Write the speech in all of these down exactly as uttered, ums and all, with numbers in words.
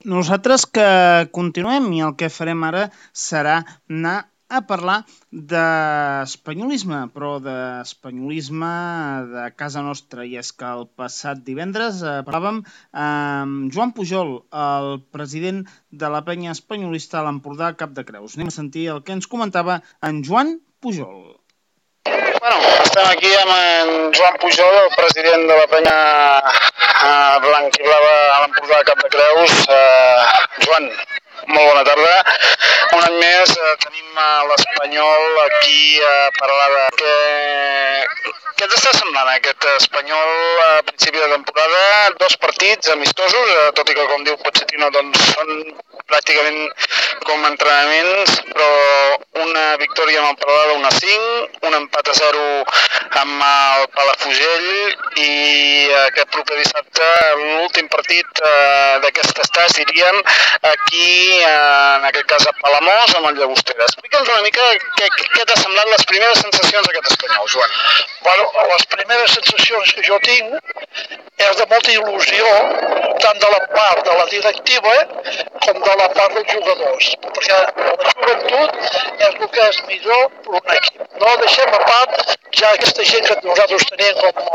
Nosaltres que continuem i el que farem ara serà anar a parlar d'espanyolisme, però d'espanyolisme de casa nostra. I és que el passat divendres eh, parlàvem amb Joan Pujol, el president de la penya espanyolista a l'Empordà Cap de Creus. Anem a sentir el que ens comentava en Joan Pujol. Bueno, estem aquí amb en Joan Pujol, el president de la penya eh, blanc i blava a l'Empordà Cap de Creus. Eh, Joan, molt bona tarda. Un any més eh, tenim l'Espanyol aquí a parlar de... Què, què t'està semblant aquest Espanyol a principi de temporada? Dos partits amistosos, eh, tot i que, com diu Pochettino, doncs són pràcticament com entrenaments, però una victòria amb el Peralada un a cinc, un empat a zero amb el Palafrugell i aquest proper dissabte l'últim partit eh, d'aquest estàs, diríem, aquí, eh, en aquest cas a Palamós, amb el Llagostera. Explica'ns una mica què, què t'ha semblat les primeres sensacions d'aquest Espanyol, Joan. Bueno, les primeres sensacions que jo tinc és de molta il·lusió, tant de la part de la directiva com de la part dels jugadors, perquè la joventut és el que és millor per un equip. No deixem a part ja aquesta gent que nosaltres tenim com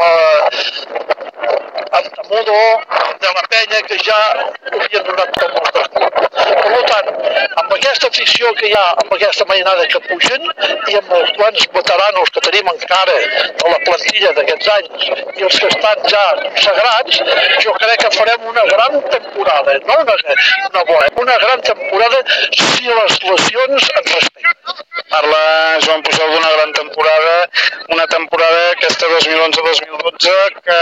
eh, Antamudo, de la penya, que ja havien donat tot el nostre club. Per tant, amb aquesta afició que hi ha, amb aquesta mainada que pugen, i amb els quants veteranos que tenim encara de la plantilla d'aquests anys i els que estan ja consagrats, jo crec que farem una gran temporada, no una, una bona, una gran temporada si les lesions ens respecten. Parla Joan Pujol d'una gran temporada, una temporada aquesta dos mil onze dos mil dotze que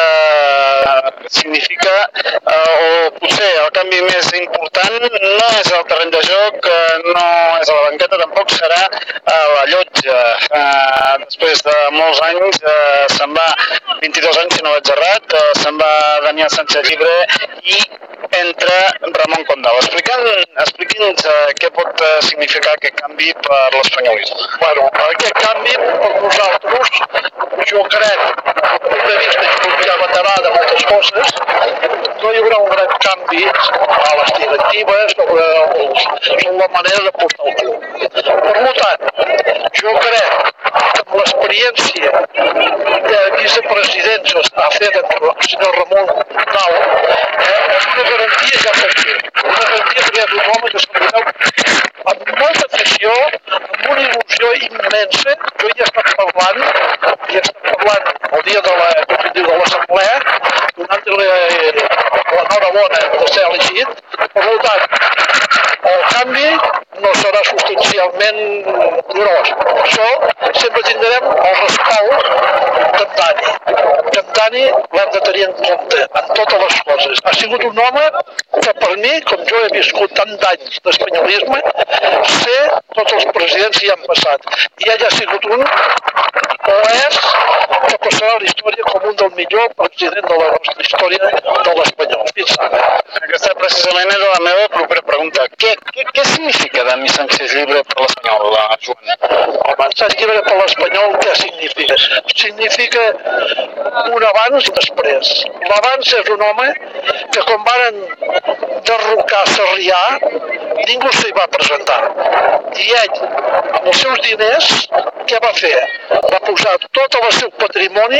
significa, eh, o potser el canvi més important no és el terreny de joc, no és a la banqueta, tampoc serà a la llotja. Eh, després de molts anys, eh, se'n va, vint-i-dos anys si no vaig errat, eh, se'n va Daniel Sánchez Llibre i entra Ramon Condal. Expliqui'ns eh, què pot eh, significar aquest canvi per l'espanyolisme. Bueno, aquest canvi per nosaltres, jo crec, des del punt de vista que ja veterà de moltes coses, no hi haurà un gran canvi a les directives sobre, els, sobre la manera de portar el club. Per tant, jo crec que amb l'experiència de vicepresidents que ha fet el senyor Ramon Condal, eh, és una garantia ja per fer. Una garantia perquè és un home que se'n veu amb molta afició, amb una il·lusió immensa. Jo ja he estat parlant, ja he estat parlant el dia de la, de l'assemblea, donant-li l'enhorabona de ser elegit. Per tant, el canvi no serà substancialment gros. Per això sempre tindrem el respalt d'en Dani. Que en Dani l'hem de tenir en compte en totes les coses. Ha sigut un home que per mi, com jo he viscut tant d'anys d'espanyolisme, sé tots els presidents que hi han passat. I ell ha sigut un, o és, que passarà a la història com un del millor president de la nostra història de l'Espanyol. Fins ara. Aquesta precisament era la meva propera pregunta. Què, què, què significa Dani Sánchez Llibre per l'Espanyol, Joan? El Sánchez Llibre per l'Espanyol què significa? Significa un abans i un després. L'abans és un home que quan van derrocar Sarrià ningú s'hi va presentar. I ell, amb els seus diners, què va fer? Va posar tot el seu patrimoni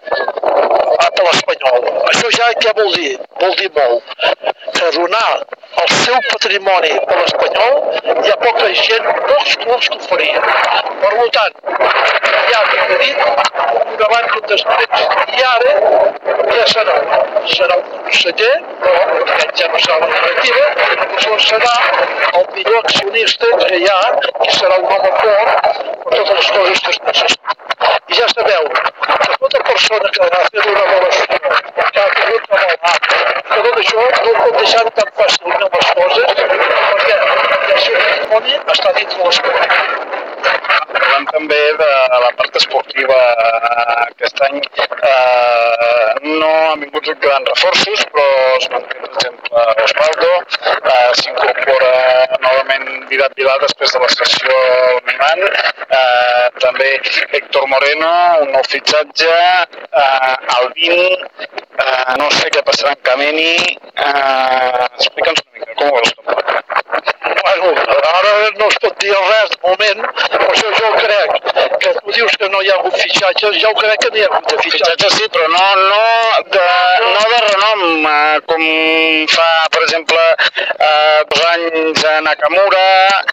per l'Espanyol. Això ja què vol dir? Vol dir molt. Que donar el seu patrimoni per l'Espanyol hi ha poca gent, pocs clubs que ho farien. Per tant, ja t'he dit, un abans i un després. I ara, què serà? Serà un conseller, però aquest ja no serà la directiva, però serà el millor accionista que hi ha i serà un home fort per totes les coses que es necessiten. I ja sabeu que tota persona que ha fet una relació, que ha tingut una mala, que tot això no ho pot deixar tan fàcilment les coses, perquè el seu patrimoni està dins de l'esport. Parlant també de la part esportiva aquest any, eh, no han vingut grans reforços, però es manté, per exemple, Osvaldo, eh, s'incorpora novament Vidat Vilà després de la sessió al Milan, eh, també també Héctor Moreno, un nou fitxatge, eh, Albín, eh, no sé què passarà en Kameni, eh, explica'ns una mica, com ho veus? Bueno, ara no es pot dir res de moment, per això jo crec que tu dius que no hi ha hagut fitxatges, jo crec que n'hi ha hagut de fitxatges. Fitxatges sí, però no, no, de, no de renom, eh, com fa, per exemple, eh, dos anys a Nakamura,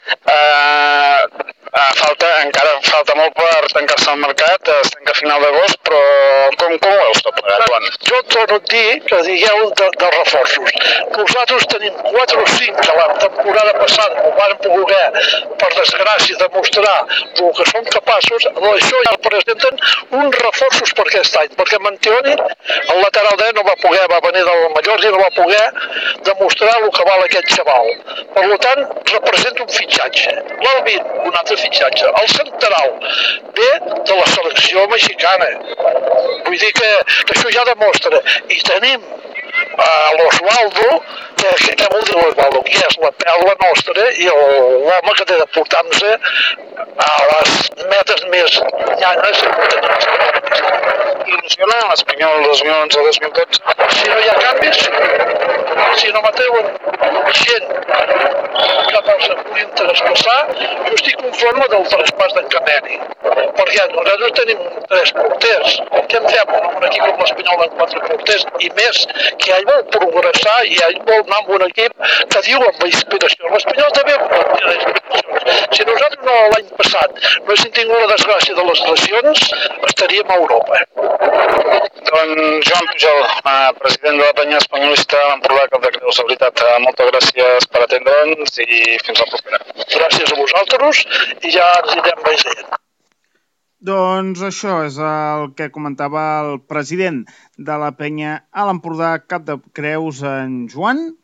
eh, falta, encara falta molt per tancar-se al mercat, es tanca a final d'agost, però com, com ho veus tot plegat, Joan? Jo et torno a dir que digueu de, de reforços. Nosaltres tenim quatre o cinc que la temporada passada no van poder, per desgràcia, demostrar el que són capaços, això ja presenten uns reforços per aquest any, perquè Mantioni, el lateral dret, no va poder, va venir del Mallorca i no va poder demostrar el que val aquest xaval. Per tant, representa un fitxatge. L'Alvin, un altre fitxatge. El central ve de la selecció mexicana. Vull dir que, que això ja demostra. I tenim a l'Osvaldo, que, que, que vol dir l'Osvaldo, que és la pèl·lua nostra i l'home que té de portar-nos a les metes més llanes. Il·lusiona l'Espanyol dos mil onze dos mil dotze? Si no hi ha canvis, si no matreuen gent cap al puguin traspassar, jo estic conforme del traspàs d'en Kameni. Perquè nosaltres tenim tres porters. Què en fem amb un equip com l'Espanyol amb quatre porters? I més, que ell vol progressar i ell vol anar amb un equip que diu amb la inspiració. L'Espanyol també vol tenir inspiracions. Si nosaltres no l'any passat no haguéssim tingut la desgràcia de les lesions, estaríem a Europa. Doncs Joan Pujol, president de la penya espanyolista a l'Empordà Cap de Creus, de veritat, moltes gràcies per atendre'ns i fins la propera. Gràcies a vosaltres i ja ens anirem veient. Doncs això és el que comentava el president de la penya a l'Empordà Cap de Creus, en Joan